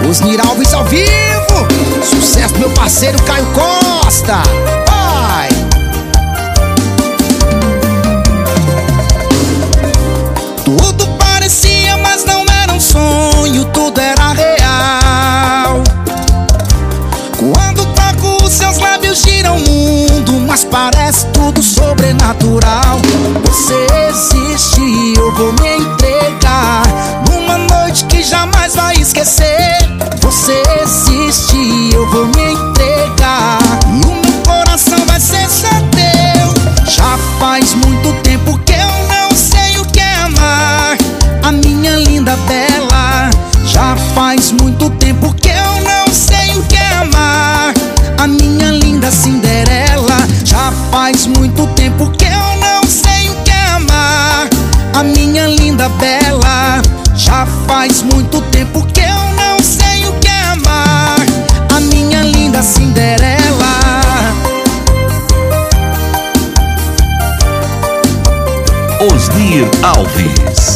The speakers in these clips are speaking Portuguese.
Osnir Alves ao vivo. Sucesso do meu parceiro Caio Costa. Vai! Tudo parecia, mas não era um sonho, tudo era real. Quando toco os seus lábios gira o mundo, mas parece tudo sobrenatural. Você existe, eu vou me entregar numa noite que jamais vai esquecer. Você existe, eu vou me entregar e o meu coração vai ser só teu. Já faz muito tempo que eu não sei o que é amar, a minha linda bela. Já faz muito tempo que eu não sei o que é amar, a minha linda Cinderela. Já faz muito tempo que eu não sei o que é amar, a minha linda bela. Já faz muito tempo que eu não sei o que é amar, a minha linda Cinderela. Osnir Alves.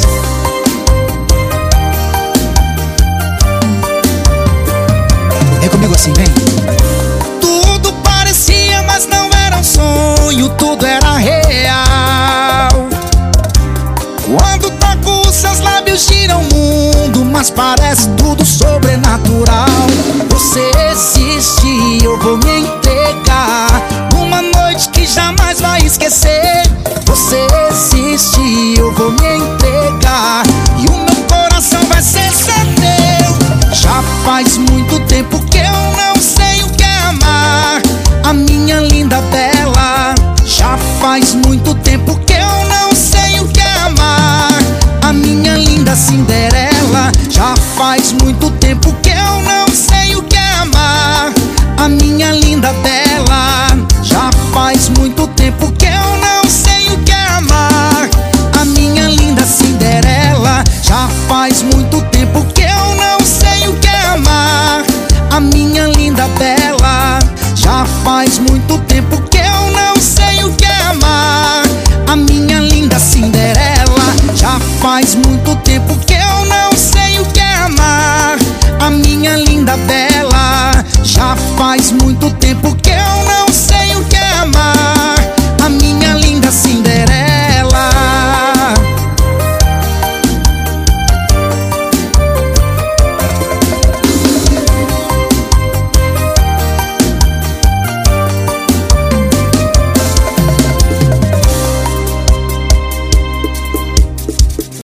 É comigo assim, vem. Tudo parecia, mas não era um sonho, tudo era real. Quando toco os seus lábios gira o mundo, mas parece tudo sobrenatural. Você existe, eu vou me entregar numa noite que jamais vai esquecer. Você existe, eu vou me entregar